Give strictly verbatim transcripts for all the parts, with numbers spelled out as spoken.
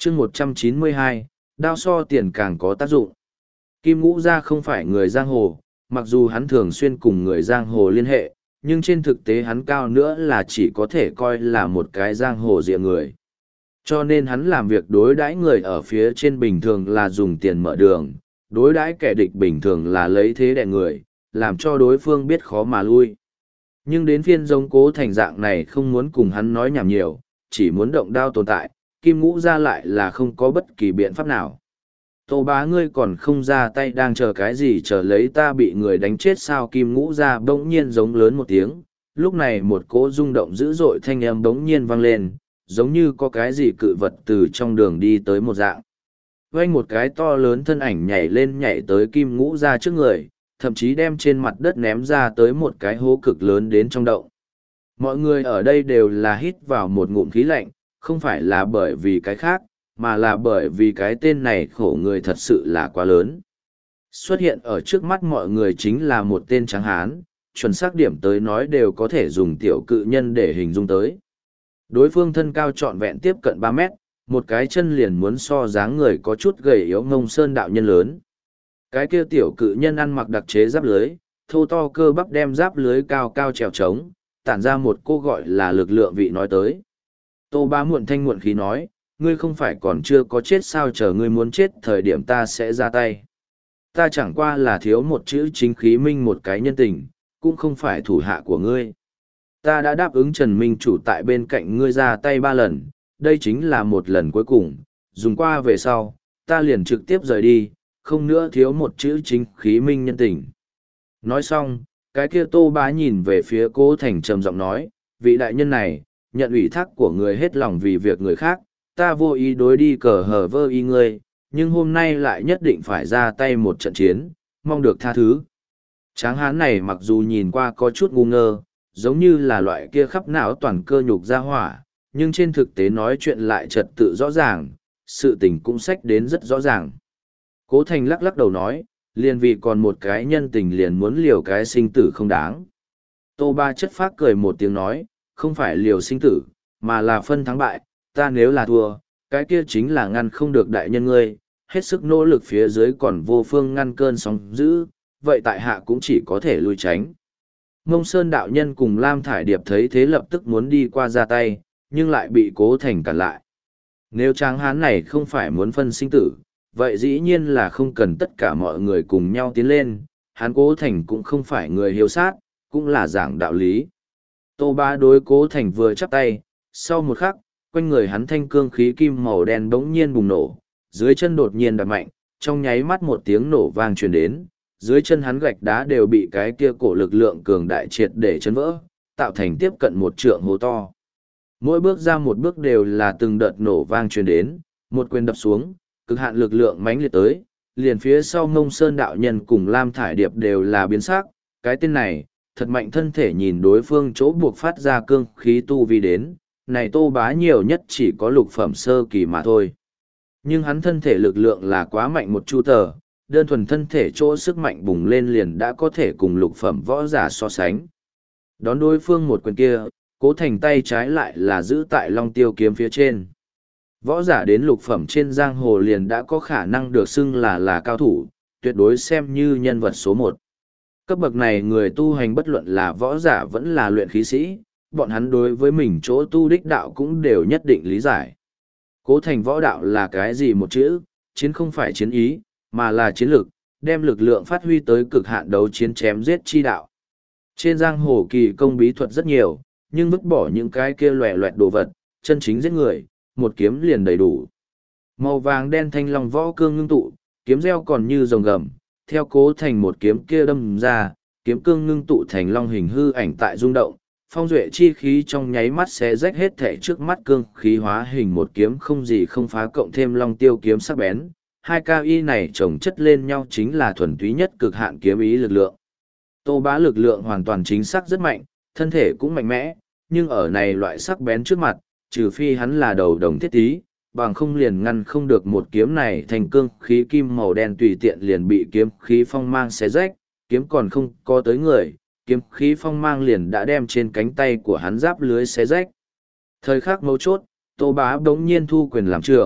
chương một trăm chín mươi hai, đao so tiền càng có tác dụng. Kim Ngũ Gia không phải người giang hồ, mặc dù hắn thường xuyên cùng người giang hồ liên hệ, nhưng trên thực tế hắn cao nữa là chỉ có thể coi là một cái giang hồ rịa người. Cho nên hắn làm việc đối đãi người ở phía trên bình thường là dùng tiền mở đường, đối đãi kẻ địch bình thường là lấy thế đè người, làm cho đối phương biết khó mà lui. Nhưng đến phiên giống Cố Thành dạng này không muốn cùng hắn nói nhảm nhiều, chỉ muốn động đao tồn tại, Kim Ngũ Gia lại là không có bất kỳ biện pháp nào. Tô Bá ngươi còn không ra tay đang chờ cái gì, chờ lấy ta bị người đánh chết sao? Kim Ngũ Gia bỗng nhiên giống lớn một tiếng, lúc này một cỗ rung động dữ dội thanh âm bỗng nhiên vang lên, giống như có cái gì cự vật từ trong đường đi tới một dạng. Vây một cái to lớn thân ảnh nhảy lên nhảy tới Kim Ngũ Gia trước người, thậm chí đem trên mặt đất ném ra tới một cái hố cực lớn đến trong động. Mọi người ở đây đều là hít vào một ngụm khí lạnh, không phải là bởi vì cái khác, mà là bởi vì cái tên này khổ người thật sự là quá lớn. Xuất hiện ở trước mắt mọi người chính là một tên trắng hán, chuẩn xác điểm tới nói đều có thể dùng tiểu cự nhân để hình dung tới. Đối phương thân cao trọn vẹn tiếp cận ba mét, một cái chân liền muốn so dáng người có chút gầy yếu Ngông Sơn đạo nhân lớn. Cái kia tiểu cự nhân ăn mặc đặc chế giáp lưới, thô to cơ bắp đem giáp lưới cao cao trèo trống, tản ra một cô gọi là lực lượng vị nói tới. Tô Bá muộn thanh muộn khí nói, ngươi không phải còn chưa có chết sao, chờ ngươi muốn chết thời điểm ta sẽ ra tay. Ta chẳng qua là thiếu một chữ chính khí minh một cái nhân tình, cũng không phải thủ hạ của ngươi. Ta đã đáp ứng Trần Minh chủ tại bên cạnh ngươi ra tay ba lần, đây chính là một lần cuối cùng, dùng qua về sau, ta liền trực tiếp rời đi, không nữa thiếu một chữ chính khí minh nhân tình. Nói xong, cái kia Tô Bá nhìn về phía Cố Thành trầm giọng nói, vị đại nhân này, nhận ủy thác của người hết lòng vì việc người khác, ta vô ý đối đi cờ hờ vơ y ngươi, nhưng hôm nay lại nhất định phải ra tay một trận chiến, mong được tha thứ. Tráng hán này mặc dù nhìn qua có chút ngu ngơ, giống như là loại kia khắp não toàn cơ nhục ra hỏa, nhưng trên thực tế nói chuyện lại trật tự rõ ràng, sự tình cũng sách đến rất rõ ràng. Cố Thành lắc lắc đầu nói, liền vì còn một cái nhân tình liền muốn liều cái sinh tử không đáng. Tô Ba chất phác cười một tiếng nói, không phải liều sinh tử, mà là phân thắng bại, ta nếu là thua, cái kia chính là ngăn không được đại nhân ngươi, hết sức nỗ lực phía dưới còn vô phương ngăn cơn sóng dữ, vậy tại hạ cũng chỉ có thể lui tránh. Ngông Sơn đạo nhân cùng Lam Thải Điệp thấy thế lập tức muốn đi qua ra tay, nhưng lại bị Cố Thành cản lại. Nếu tráng hán này không phải muốn phân sinh tử, vậy dĩ nhiên là không cần tất cả mọi người cùng nhau tiến lên, hắn Cố Thành cũng không phải người hiếu sát, cũng là giảng đạo lý. Tô Bá đối Cố Thành vừa chắp tay, sau một khắc, quanh người hắn thanh cương khí kim màu đen bỗng nhiên bùng nổ, dưới chân đột nhiên đập mạnh, trong nháy mắt một tiếng nổ vang truyền đến, dưới chân hắn gạch đá đều bị cái kia cổ lực lượng cường đại triệt để chấn vỡ, tạo thành tiếp cận một trượng hố to. Mỗi bước ra một bước đều là từng đợt nổ vang truyền đến, một quyền đập xuống, cực hạn lực lượng mãnh liệt tới, liền phía sau Ngông Sơn đạo nhân cùng Lam Thải Điệp đều là biến sắc, cái tên này, thật mạnh thân thể nhìn đối phương chỗ buộc phát ra cương khí tu vi đến, này Tô Bá nhiều nhất chỉ có lục phẩm sơ kỳ mà thôi. Nhưng hắn thân thể lực lượng là quá mạnh một chu tờ, đơn thuần thân thể chỗ sức mạnh bùng lên liền đã có thể cùng lục phẩm võ giả so sánh. Đón đối phương một quyền kia, Cố Thành tay trái lại là giữ tại Long Tiêu kiếm phía trên. Võ giả đến lục phẩm trên giang hồ liền đã có khả năng được xưng là là cao thủ, tuyệt đối xem như nhân vật số một. Cấp bậc này người tu hành bất luận là võ giả vẫn là luyện khí sĩ, bọn hắn đối với mình chỗ tu đích đạo cũng đều nhất định lý giải. Cố Thành võ đạo là cái gì một chữ, chiến không phải chiến ý, mà là chiến lực, đem lực lượng phát huy tới cực hạn đấu chiến chém giết chi đạo. Trên giang hồ kỳ công bí thuật rất nhiều, nhưng vứt bỏ những cái kia loẻ loẹt đồ vật, chân chính giết người, một kiếm liền đầy đủ. Màu vàng đen thanh long võ cương ngưng tụ, kiếm reo còn như rồng gầm, theo Cố Thành một kiếm kia đâm ra, kiếm cương ngưng tụ thành long hình hư ảnh tại rung động, phong duệ chi khí trong nháy mắt sẽ rách hết thể trước mắt cương khí hóa hình một kiếm không gì không phá cộng thêm Long Tiêu kiếm sắc bén. Hai cao y này chồng chất lên nhau chính là thuần túy nhất cực hạn kiếm ý lực lượng. Tô Bá lực lượng hoàn toàn chính xác rất mạnh, thân thể cũng mạnh mẽ, nhưng ở này loại sắc bén trước mặt, trừ phi hắn là đầu đồng thiết tí, bằng không liền ngăn không được một kiếm này thành cương khí kim màu đen tùy tiện liền bị kiếm khí phong mang xé rách, kiếm còn không có tới người, kiếm khí phong mang liền đã đem trên cánh tay của hắn giáp lưới xé rách. Thời khắc mấu chốt, Tô Bá bỗng nhiên thu quyền làm trưởng,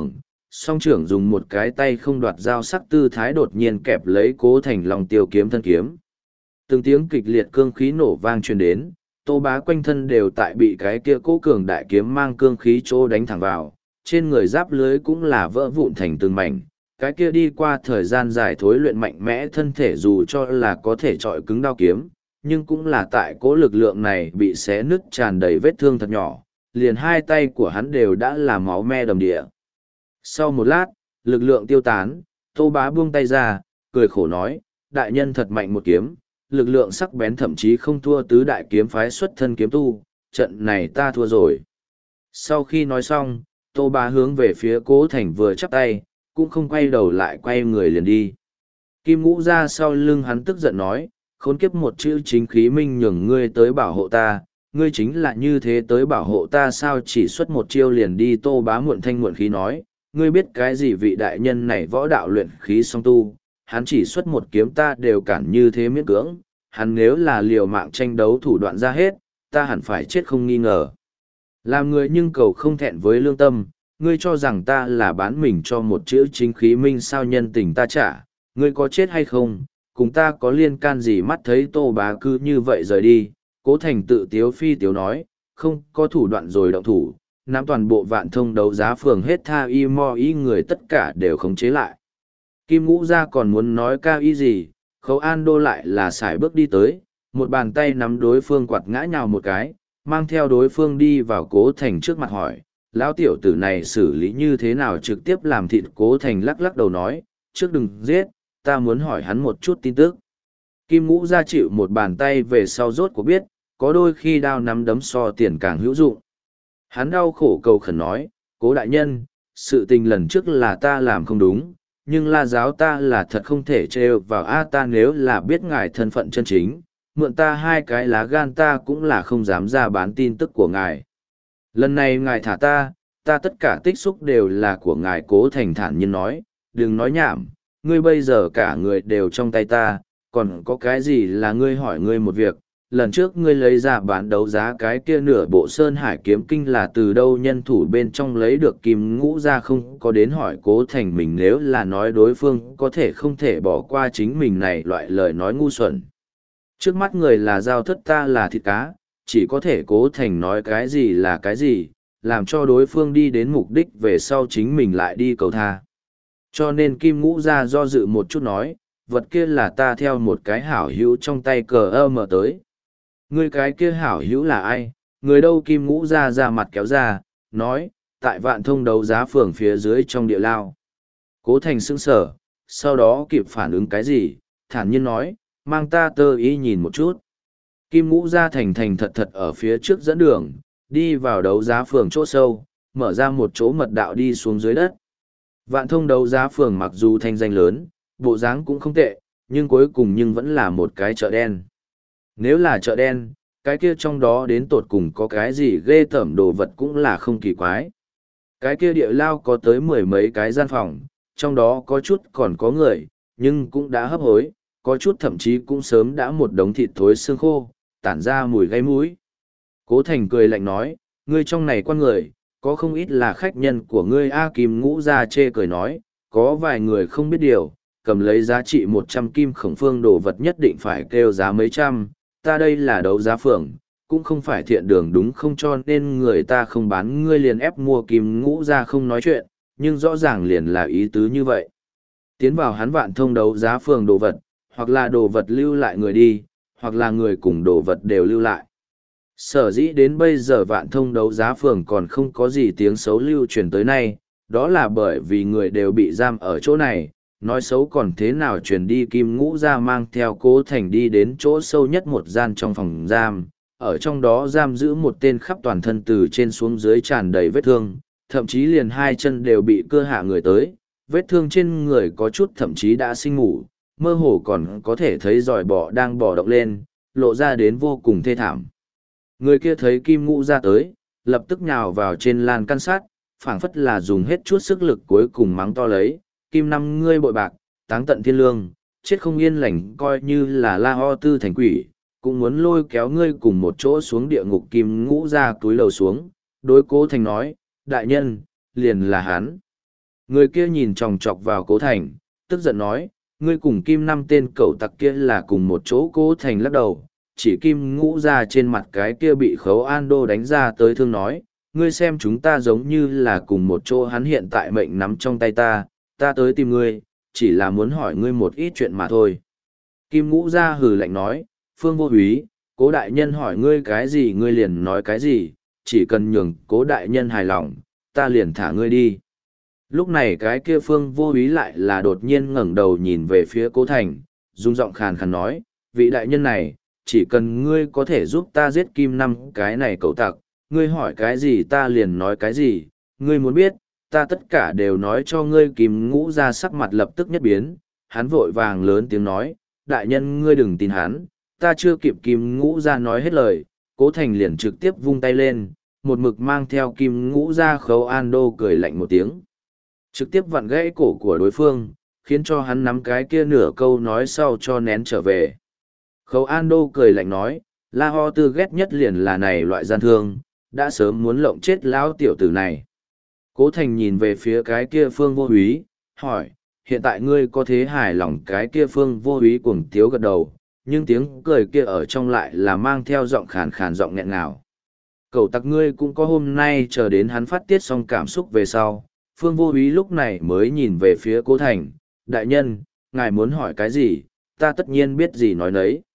song trưởng dùng một cái tay không đoạt dao sắc tư thái đột nhiên kẹp lấy Cố Thành Long tiêu kiếm thân kiếm. Từng tiếng kịch liệt cương khí nổ vang truyền đến, Tô Bá quanh thân đều tại bị cái kia cố cường đại kiếm mang cương khí chỗ đánh thẳng vào, trên người giáp lưới cũng là vỡ vụn thành từng mảnh. Cái kia đi qua thời gian dài thối luyện mạnh mẽ thân thể dù cho là có thể trọi cứng đao kiếm, nhưng cũng là tại cố lực lượng này bị xé nứt tràn đầy vết thương thật nhỏ, liền hai tay của hắn đều đã là máu me đầm địa. Sau một lát, lực lượng tiêu tán, Tô Bá buông tay ra, cười khổ nói, đại nhân thật mạnh một kiếm, lực lượng sắc bén thậm chí không thua tứ đại kiếm phái xuất thân kiếm tu, trận này ta thua rồi. Sau khi nói xong, Tô Bá hướng về phía Cố Thành vừa chắp tay, cũng không quay đầu lại quay người liền đi. Kim Ngũ ra sau lưng hắn tức giận nói, khốn kiếp một chữ chính khí minh nhường ngươi tới bảo hộ ta, ngươi chính là như thế tới bảo hộ ta sao chỉ xuất một chiêu liền đi. Tô Bá muộn thanh muộn khí nói, ngươi biết cái gì vị đại nhân này võ đạo luyện khí song tu, hắn chỉ xuất một kiếm ta đều cản như thế miễn cưỡng, hắn nếu là liều mạng tranh đấu thủ đoạn ra hết, ta hẳn phải chết không nghi ngờ. Làm người nhưng cầu không thẹn với lương tâm, ngươi cho rằng ta là bán mình cho một chữ chính khí minh sao nhân tình ta trả, ngươi có chết hay không, cùng ta có liên can gì. Mắt thấy Tô Bá cứ như vậy rời đi, Cố Thành tự tiếu phi tiếu nói, không có thủ đoạn rồi động thủ, nắm toàn bộ Vạn Thông đấu giá phường hết tha y mo y người tất cả đều khống chế lại. Kim Ngũ ra còn muốn nói cao y gì, Khấu An Đô lại là sải bước đi tới, một bàn tay nắm đối phương quạt ngã nhào một cái, mang theo đối phương đi vào Cố Thành trước mặt hỏi, lão tiểu tử này xử lý như thế nào, trực tiếp làm thịt. Cố Thành lắc lắc đầu nói, trước đừng giết, ta muốn hỏi hắn một chút tin tức. Kim Ngũ ra chịu một bàn tay về sau rốt của biết, có đôi khi đao nắm đấm so tiền càng hữu dụng. Hắn đau khổ cầu khẩn nói, Cố đại nhân, sự tình lần trước là ta làm không đúng, nhưng La giáo ta là thật không thể trêu vào a ta nếu là biết ngài thân phận chân chính, mượn ta hai cái lá gan ta cũng là không dám ra bán tin tức của ngài. Lần này ngài thả ta, ta tất cả tích xúc đều là của ngài. Cố Thành thản nhiên nói, đừng nói nhảm, ngươi bây giờ cả người đều trong tay ta, còn có cái gì là ngươi hỏi ngươi một việc. Lần trước ngươi lấy ra bán đấu giá cái kia nửa bộ Sơn Hải kiếm kinh là từ đâu nhân thủ bên trong lấy được. Kim Ngũ ra không có đến hỏi Cố Thành mình nếu là nói đối phương có thể không thể bỏ qua chính mình này loại lời nói ngu xuẩn. Trước mắt người là giao thất, ta là thịt cá, chỉ có thể Cố Thành nói cái gì là cái gì, làm cho đối phương đi đến mục đích về sau chính mình lại đi cầu tha. Cho nên Kim Ngũ ra do dự một chút nói, vật kia là ta theo một cái hảo hữu trong tay cờ ơ mở tới. Người cái kia hảo hữu là ai, người đâu? Kim Ngũ ra ra mặt kéo ra, nói, tại Vạn Thông đấu giá phường phía dưới trong địa lao. Cố Thành sững sở, sau đó kịp phản ứng cái gì, thản nhiên nói, mang ta tơ ý nhìn một chút. Kim Ngũ ra thành thành thật thật ở phía trước dẫn đường, đi vào đấu giá phường chỗ sâu, mở ra một chỗ mật đạo đi xuống dưới đất. Vạn Thông đấu giá phường mặc dù thanh danh lớn, bộ dáng cũng không tệ, nhưng cuối cùng nhưng vẫn là một cái chợ đen. Nếu là chợ đen, cái kia trong đó đến tột cùng có cái gì ghê tởm đồ vật cũng là không kỳ quái. Cái kia địa lao có tới mười mấy cái gian phòng, trong đó có chút còn có người, nhưng cũng đã hấp hối, có chút thậm chí cũng sớm đã một đống thịt thối xương khô, tản ra mùi gây mũi. Cố Thành cười lạnh nói, ngươi trong này quan người, có không ít là khách nhân của ngươi. A Kim Ngũ ra chê cười nói, có vài người không biết điều, cầm lấy giá trị một trăm kim khổng phương đồ vật nhất định phải kêu giá mấy trăm, ta đây là đấu giá phường, cũng không phải thiện đường đúng không, cho nên người ta không bán ngươi liền ép mua. Kim Ngũ ra không nói chuyện, nhưng rõ ràng liền là ý tứ như vậy. Tiến vào hắn Vạn Thông đấu giá phường đồ vật, hoặc là đồ vật lưu lại người đi, hoặc là người cùng đồ vật đều lưu lại. Sở dĩ đến bây giờ Vạn Thông đấu giá phường còn không có gì tiếng xấu lưu truyền tới nay, đó là bởi vì người đều bị giam ở chỗ này, nói xấu còn thế nào truyền đi. Kim Ngũ ra mang theo Cố Thành đi đến chỗ sâu nhất một gian trong phòng giam, ở trong đó giam giữ một tên khắp toàn thân từ trên xuống dưới tràn đầy vết thương, thậm chí liền hai chân đều bị cưa hạ người tới, vết thương trên người có chút thậm chí đã sinh ngủ, mơ hồ còn có thể thấy giòi bọ đang bò động lên, lộ ra đến vô cùng thê thảm. Người kia thấy Kim Ngũ ra tới, lập tức nhào vào trên lan can sát, phảng phất là dùng hết chút sức lực cuối cùng mắng to lấy, Kim năm ngươi bội bạc, táng tận thiên lương, chết không yên lành, coi như là La Ho Tư thành quỷ, cũng muốn lôi kéo ngươi cùng một chỗ xuống địa ngục. Kim Ngũ ra túi lầu xuống, đối Cố Thành nói, đại nhân, liền là hắn. Người kia nhìn chòng chọc vào Cố Thành, tức giận nói, ngươi cùng Kim năm tên cẩu tặc kia là cùng một chỗ. Cố Thành lắc đầu, chỉ Kim Ngũ ra trên mặt cái kia bị Khấu An Đô đánh ra tới thương nói, ngươi xem chúng ta giống như là cùng một chỗ. Hắn hiện tại mệnh nắm trong tay ta, ta tới tìm ngươi, chỉ là muốn hỏi ngươi một ít chuyện mà thôi. Kim Ngũ ra hừ lạnh nói, Phương Vô Úy, Cố đại nhân hỏi ngươi cái gì ngươi liền nói cái gì, chỉ cần nhường Cố đại nhân hài lòng, ta liền thả ngươi đi. Lúc này cái kia Phương Vô Úy lại là đột nhiên ngẩng đầu nhìn về phía Cố Thành, rung giọng khàn khàn nói, vị đại nhân này, chỉ cần ngươi có thể giúp ta giết Kim năm cái này cậu tặc, ngươi hỏi cái gì ta liền nói cái gì, ngươi muốn biết, ta tất cả đều nói cho ngươi. Kim Ngũ ra sắc mặt lập tức nhất biến, hắn vội vàng lớn tiếng nói, đại nhân ngươi đừng tin hắn, ta chưa kịp Kim Ngũ ra nói hết lời, Cố Thành liền trực tiếp vung tay lên, một mực mang theo Kim Ngũ ra. Khấu An Đô cười lạnh một tiếng, trực tiếp vặn gãy cổ của đối phương, khiến cho hắn nắm cái kia nửa câu nói sau cho nén trở về. Khấu An Đô cười lạnh nói, La Ho Tư ghét nhất liền là này loại gian thương, đã sớm muốn lộng chết lão tiểu tử này. Cố Thành nhìn về phía cái kia Phương Vô Úy, hỏi, hiện tại ngươi có thế hài lòng? Cái kia Phương Vô Úy cuồng tiếu gật đầu, nhưng tiếng cười kia ở trong lại là mang theo giọng khàn khàn giọng nghẹn ngào. Cậu tặc ngươi cũng có hôm nay. Chờ đến hắn phát tiết xong cảm xúc về sau, Phương Vô Úy lúc này mới nhìn về phía Cố Thành, đại nhân, ngài muốn hỏi cái gì, ta tất nhiên biết gì nói nấy.